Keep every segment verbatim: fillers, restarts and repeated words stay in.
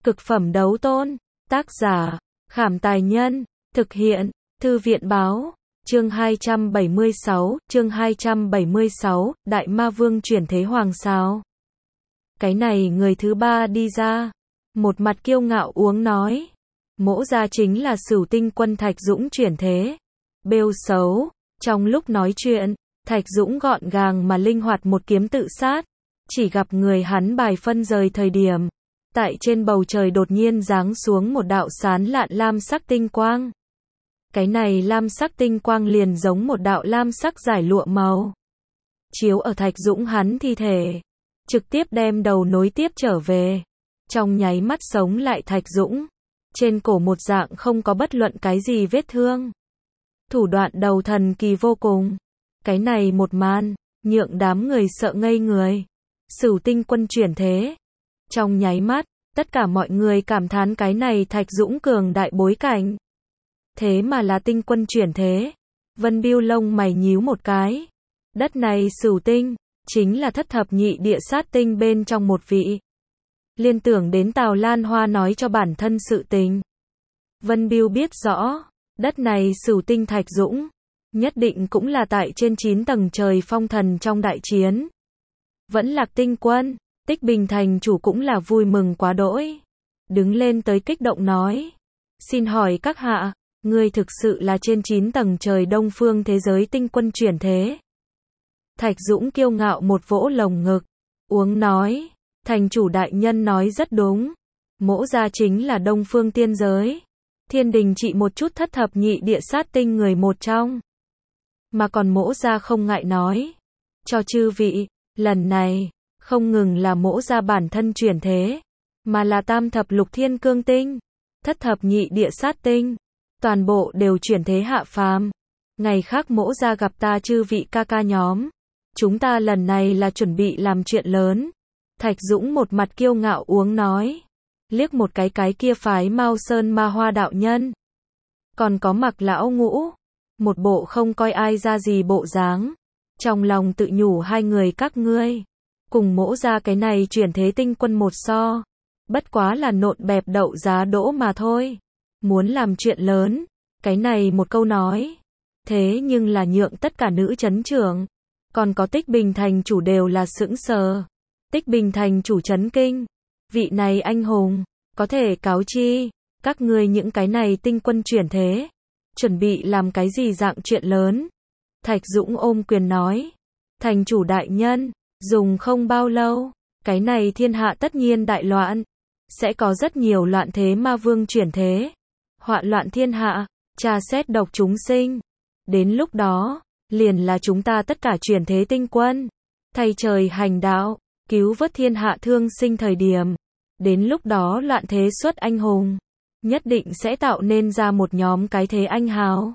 Cực phẩm đấu tôn. Tác giả, Khảm Tài Nhân. Thực hiện, Thư viện Báo. Chương hai trăm bảy mươi sáu, chương hai trăm bảy mươi sáu, Đại Ma Vương chuyển thế hoàng sao. Cái này người thứ ba đi ra, một mặt kiêu ngạo uống nói. Mỗ gia chính là Sửu Tinh Quân Thạch Dũng chuyển thế. Bêu xấu, trong lúc nói chuyện, Thạch Dũng gọn gàng mà linh hoạt một kiếm tự sát. Chỉ gặp người hắn bài phân rời thời điểm, tại trên bầu trời đột nhiên giáng xuống một đạo sán lạn lam sắc tinh quang. Cái này lam sắc tinh quang liền giống một đạo lam sắc giải lụa màu. Chiếu ở Thạch Dũng hắn thi thể, trực tiếp đem đầu nối tiếp trở về. Trong nháy mắt sống lại Thạch Dũng, trên cổ một dạng không có bất luận cái gì vết thương. Thủ đoạn đầu thần kỳ vô cùng. Cái này một màn, nhượng đám người sợ ngây người. Sửu Tinh Quân chuyển thế. Trong nháy mắt, tất cả mọi người cảm thán cái này Thạch Dũng cường đại bối cảnh. Thế mà là tinh quân chuyển thế. Vân Bưu lông mày nhíu một cái. Đất này Sửu Tinh, chính là thất thập nhị địa sát tinh bên trong một vị. Liên tưởng đến Tào Lan Hoa nói cho bản thân sự tình. Vân Bưu biết rõ, đất này Sửu Tinh Thạch Dũng, nhất định cũng là tại trên chín tầng trời phong thần trong đại chiến. Vẫn Lạc Tinh Quân, Tích Bình thành chủ cũng là vui mừng quá đỗi. Đứng lên tới kích động nói. Xin hỏi các hạ, ngươi thực sự là trên chín tầng trời đông phương thế giới tinh quân chuyển thế. Thạch Dũng kiêu ngạo một vỗ lồng ngực, uống nói. Thành chủ đại nhân nói rất đúng. Mỗ gia chính là đông phương tiên giới. Thiên đình trị một chút thất thập nhị địa sát tinh người một trong. Mà còn mỗ gia không ngại nói. Cho chư vị, lần này, không ngừng là mỗ gia bản thân chuyển thế, mà là tam thập lục thiên cương tinh, thất thập nhị địa sát tinh, toàn bộ đều chuyển thế hạ phàm. Ngày khác mỗ gia gặp ta chư vị ca ca nhóm, chúng ta lần này là chuẩn bị làm chuyện lớn. Thạch Dũng một mặt kiêu ngạo uống nói, liếc một cái cái kia phái Mao Sơn Ma Hoa đạo nhân, còn có Mặc lão ngũ, một bộ không coi ai ra gì bộ dáng. Trong lòng tự nhủ hai người các ngươi, cùng mỗ ra cái này chuyển thế tinh quân một so, bất quá là nộn bẹp đậu giá đỗ mà thôi. Muốn làm chuyện lớn, cái này một câu nói, thế nhưng là nhượng tất cả nữ chấn trưởng, còn có Tích Bình thành chủ đều là sững sờ. Tích Bình thành chủ chấn kinh, vị này anh hùng, có thể cáo chi, các ngươi những cái này tinh quân chuyển thế, chuẩn bị làm cái gì dạng chuyện lớn. Thạch Dũng ôm quyền nói, thành chủ đại nhân, dùng không bao lâu, cái này thiên hạ tất nhiên đại loạn, sẽ có rất nhiều loạn thế ma vương chuyển thế, hoạn loạn thiên hạ, tra xét độc chúng sinh. Đến lúc đó, liền là chúng ta tất cả chuyển thế tinh quân, thay trời hành đạo, cứu vớt thiên hạ thương sinh thời điểm. Đến lúc đó loạn thế xuất anh hùng, nhất định sẽ tạo nên ra một nhóm cái thế anh hào.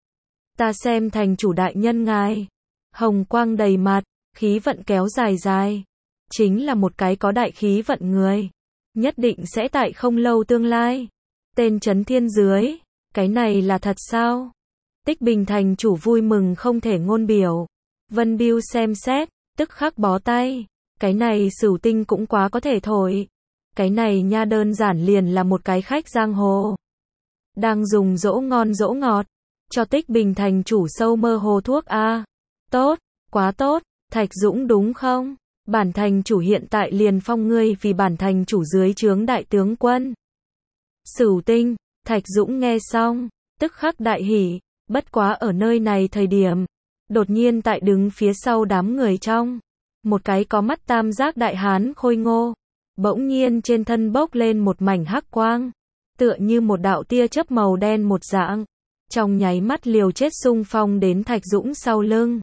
Ta xem thành chủ đại nhân ngài, hồng quang đầy mặt, khí vận kéo dài dài, chính là một cái có đại khí vận người, nhất định sẽ tại không lâu tương lai, tên chấn thiên dưới. Cái này là thật sao? Tích Bình thành chủ vui mừng không thể ngôn biểu. Vân Bưu xem xét, tức khắc bó tay. Cái này Sửu Tinh cũng quá có thể thổi. Cái này nha đơn giản liền là một cái khách giang hồ, đang dùng dỗ ngon dỗ ngọt, cho Tích Bình thành chủ sâu mơ hồ thuốc a. Tốt, quá tốt, Thạch Dũng đúng không? Bản thành chủ hiện tại liền phong ngươi vì bản thành chủ dưới trướng đại tướng quân. Sửu Tinh, Thạch Dũng nghe xong, tức khắc đại hỉ, bất quá ở nơi này thời điểm, đột nhiên tại đứng phía sau đám người trong, một cái có mắt tam giác đại hán khôi ngô, bỗng nhiên trên thân bốc lên một mảnh hắc quang, tựa như một đạo tia chớp màu đen một dạng, trong nháy mắt liều chết xung phong đến Thạch Dũng sau lưng.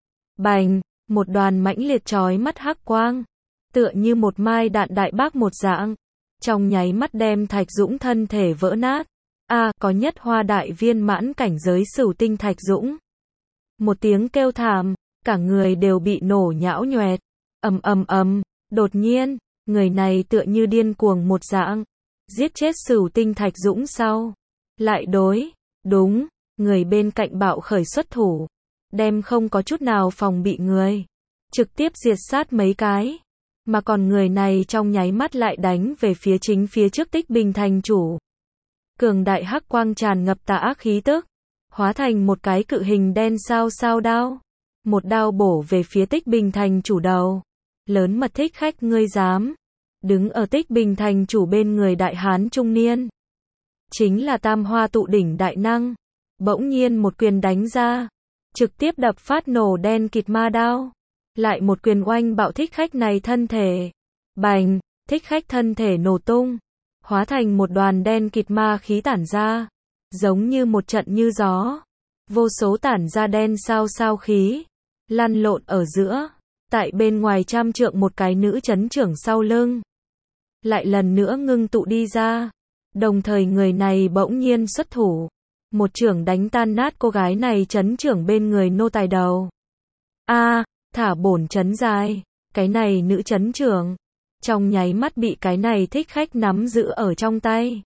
Bành, một đoàn mãnh liệt chói mắt hắc quang, tựa như một mai đạn đại bác một dạng, trong nháy mắt đem Thạch Dũng thân thể vỡ nát. A, à, có nhất hoa đại viên mãn cảnh giới Sửu Tinh Thạch Dũng. Một tiếng kêu thảm, cả người đều bị nổ nhão nhoẹt. Ầm ầm ầm, đột nhiên, người này tựa như điên cuồng một dạng, giết chết Sửu Tinh Thạch Dũng sau, lại đối, đúng, người bên cạnh bạo khởi xuất thủ, đem không có chút nào phòng bị người, trực tiếp diệt sát mấy cái. mà còn người này trong nháy mắt lại đánh về phía chính phía trước Tích Bình thành chủ. Cường đại hắc quang tràn ngập tà ác khí tức, hóa thành một cái cự hình đen sao sao đao. Một đao bổ về phía Tích Bình thành chủ đầu. Lớn mật thích khách, ngươi dám đứng ở Tích Bình thành chủ bên người đại hán trung niên. Chính là Tam Hoa Tụ Đỉnh đại năng. Bỗng nhiên một quyền đánh ra, trực tiếp đập phát nổ đen kịt ma đao. Lại một quyền oanh bạo thích khách này thân thể. Bành, thích khách thân thể nổ tung, hóa thành một đoàn đen kịt ma khí tản ra, giống như một trận như gió. Vô số tản ra đen sao sao khí, lăn lộn ở giữa. Tại bên ngoài trăm trượng một cái nữ chấn trưởng sau lưng, lại lần nữa ngưng tụ đi ra. Đồng thời người này bỗng nhiên xuất thủ, một chưởng đánh tan nát cô gái này chấn trưởng bên người nô tài đầu. A, thả bổn chấn dài. Cái này nữ chấn trưởng, trong nháy mắt bị cái này thích khách nắm giữ ở trong tay.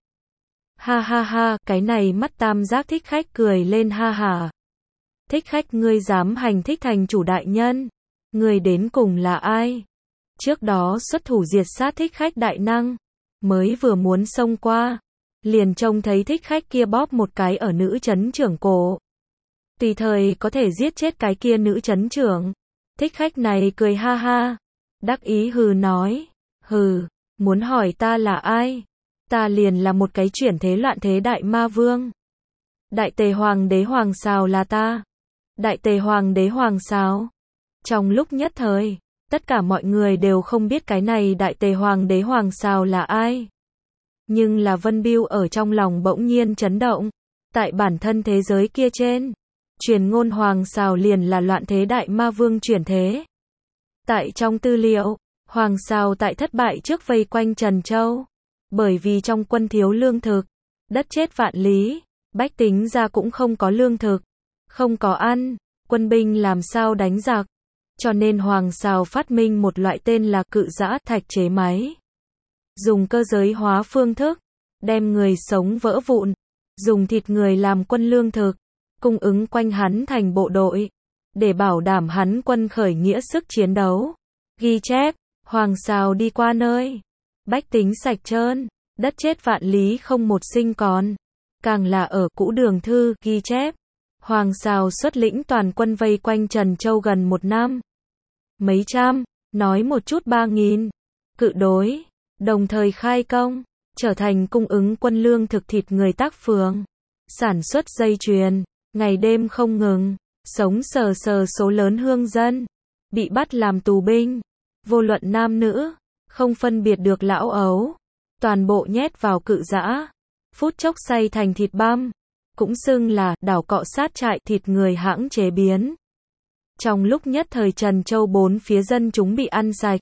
Ha ha ha, cái này mắt tam giác thích khách cười lên ha hả. Thích khách, ngươi dám hành thích thành chủ đại nhân? Ngươi đến cùng là ai? Trước đó xuất thủ diệt sát thích khách đại năng, mới vừa muốn xông qua, liền trông thấy thích khách kia bóp một cái ở nữ chấn trưởng cổ. Tùy thời có thể giết chết cái kia nữ chấn trưởng. Thích khách này cười ha ha, đắc ý hừ nói, hừ, muốn hỏi ta là ai? Ta liền là một cái chuyển thế loạn thế đại ma vương. Đại tề hoàng đế hoàng sào là ta. Đại tề hoàng đế hoàng sào. Trong lúc nhất thời, tất cả mọi người đều không biết cái này đại tề hoàng đế hoàng sào là ai. Nhưng là Vân Bưu ở trong lòng bỗng nhiên chấn động. Tại bản thân thế giới kia trên, truyền ngôn hoàng sào liền là loạn thế đại ma vương chuyển thế. Tại trong tư liệu, hoàng sào tại thất bại trước vây quanh Trần Châu. Bởi vì trong quân thiếu lương thực, đất chết vạn lý, bách tính ra cũng không có lương thực, không có ăn, quân binh làm sao đánh giặc. Cho nên hoàng sào phát minh một loại tên là cự giã thạch chế máy. Dùng cơ giới hóa phương thức, đem người sống vỡ vụn, dùng thịt người làm quân lương thực, cung ứng quanh hắn thành bộ đội, để bảo đảm hắn quân khởi nghĩa sức chiến đấu. Ghi chép, hoàng sào đi qua nơi, bách tính sạch trơn, đất chết vạn lý không một sinh còn. Càng là ở cũ đường thư, ghi chép, hoàng sào xuất lĩnh toàn quân vây quanh Trần Châu gần một năm. Mấy trăm, nói một chút ba nghìn, cự đối, đồng thời khai công, trở thành cung ứng quân lương thực thịt người tác phường, sản xuất dây chuyền, ngày đêm không ngừng, sống sờ sờ số lớn hương dân, bị bắt làm tù binh, vô luận nam nữ, không phân biệt được lão ấu, toàn bộ nhét vào cự giã, phút chốc xay thành thịt băm, cũng xưng là đảo cọ sát trại thịt người hãng chế biến. Trong lúc nhất thời Trần Châu bốn phía dân chúng bị ăn sạch,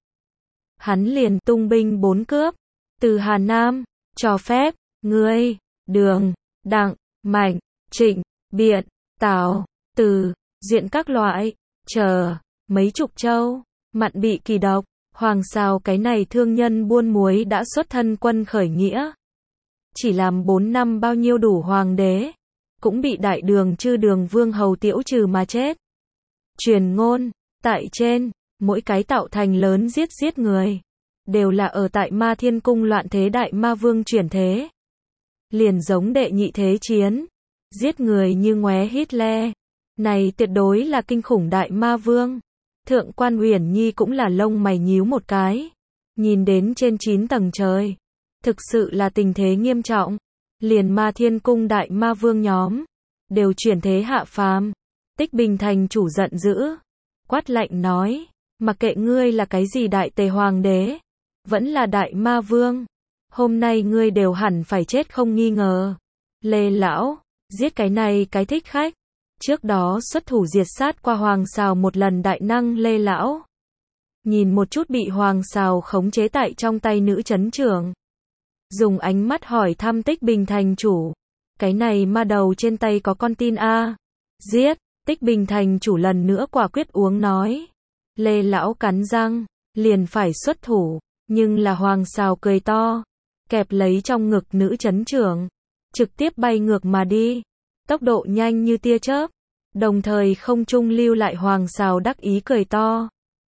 hắn liền tung binh bốn cướp, từ Hà Nam, cho phép, ngươi, Đường, Đặng, Mạnh, Trịnh, Biện, Tào, Từ, Diện các loại, chờ, mấy chục châu, mặn bị kỳ độc. Hoàng sào cái này thương nhân buôn muối đã xuất thân quân khởi nghĩa. Chỉ làm bốn năm bao nhiêu đủ hoàng đế, cũng bị đại đường chư đường vương hầu tiễu trừ mà chết. Truyền ngôn, tại trên, mỗi cái tạo thành lớn giết giết người, đều là ở tại Ma Thiên Cung loạn thế đại ma vương chuyển thế. Liền giống đệ nhị thế chiến, giết người như ngoé Hitler. Này tuyệt đối là kinh khủng đại ma vương. Thượng quan Uyển Nhi cũng là lông mày nhíu một cái, nhìn đến trên chín tầng trời, thực sự là tình thế nghiêm trọng, liền Ma Thiên Cung đại ma vương nhóm đều chuyển thế hạ phàm. Tích Bình thành chủ giận dữ, quát lạnh nói, mặc kệ ngươi là cái gì đại tề hoàng đế, vẫn là đại ma vương, hôm nay ngươi đều hẳn phải chết không nghi ngờ. Lê lão, giết cái này cái thích khách. Trước đó xuất thủ diệt sát qua hoàng sào một lần đại năng Lê lão. Nhìn một chút bị hoàng sào khống chế tại trong tay nữ chấn trưởng. Dùng ánh mắt hỏi thăm Tích Bình thành chủ. Cái này ma đầu trên tay có con tin a? Giết, Tích Bình thành chủ lần nữa quả quyết uống nói. Lê lão cắn răng, liền phải xuất thủ, nhưng là hoàng sào cười to, kẹp lấy trong ngực nữ chấn trưởng, trực tiếp bay ngược mà đi. Tốc độ nhanh như tia chớp, đồng thời không trung lưu lại hoàng sào đắc ý cười to.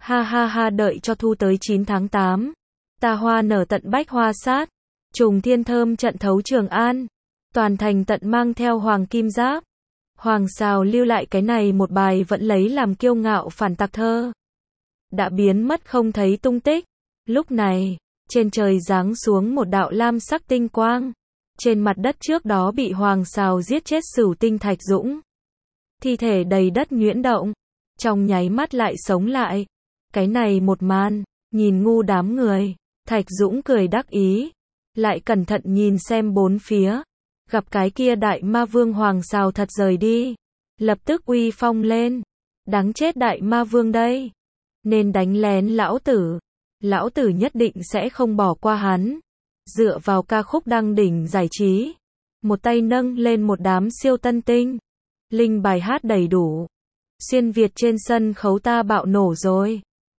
Ha ha ha, đợi cho thu tới chín tháng tám. Ta hoa nở tận bách hoa sát. Trùng thiên thơm trận thấu Trường An. Toàn thành tận mang theo hoàng kim giáp. Hoàng Sào lưu lại cái này một bài vẫn lấy làm kiêu ngạo phản tặc thơ. Đã biến mất không thấy tung tích. Lúc này, trên trời giáng xuống một đạo lam sắc tinh quang. Trên mặt đất trước đó bị Hoàng Sào giết chết Sửu Tinh Thạch Dũng. Thi thể đầy đất nhuyễn động. Trong nháy mắt lại sống lại. Cái này một màn, nhìn ngu đám người. Thạch Dũng cười đắc ý. Lại cẩn thận nhìn xem bốn phía. Gặp cái kia đại ma vương Hoàng Sào thật rời đi. Lập tức uy phong lên. Đáng chết đại ma vương đây. Nên đánh lén lão tử. Lão tử nhất định sẽ không bỏ qua hắn. Dựa vào ca khúc đăng đỉnh giải trí. Một tay nâng lên một đám siêu tân tinh. Linh bài hát đầy đủ. Xuyên Việt trên sân khấu ta bạo nổ rồi.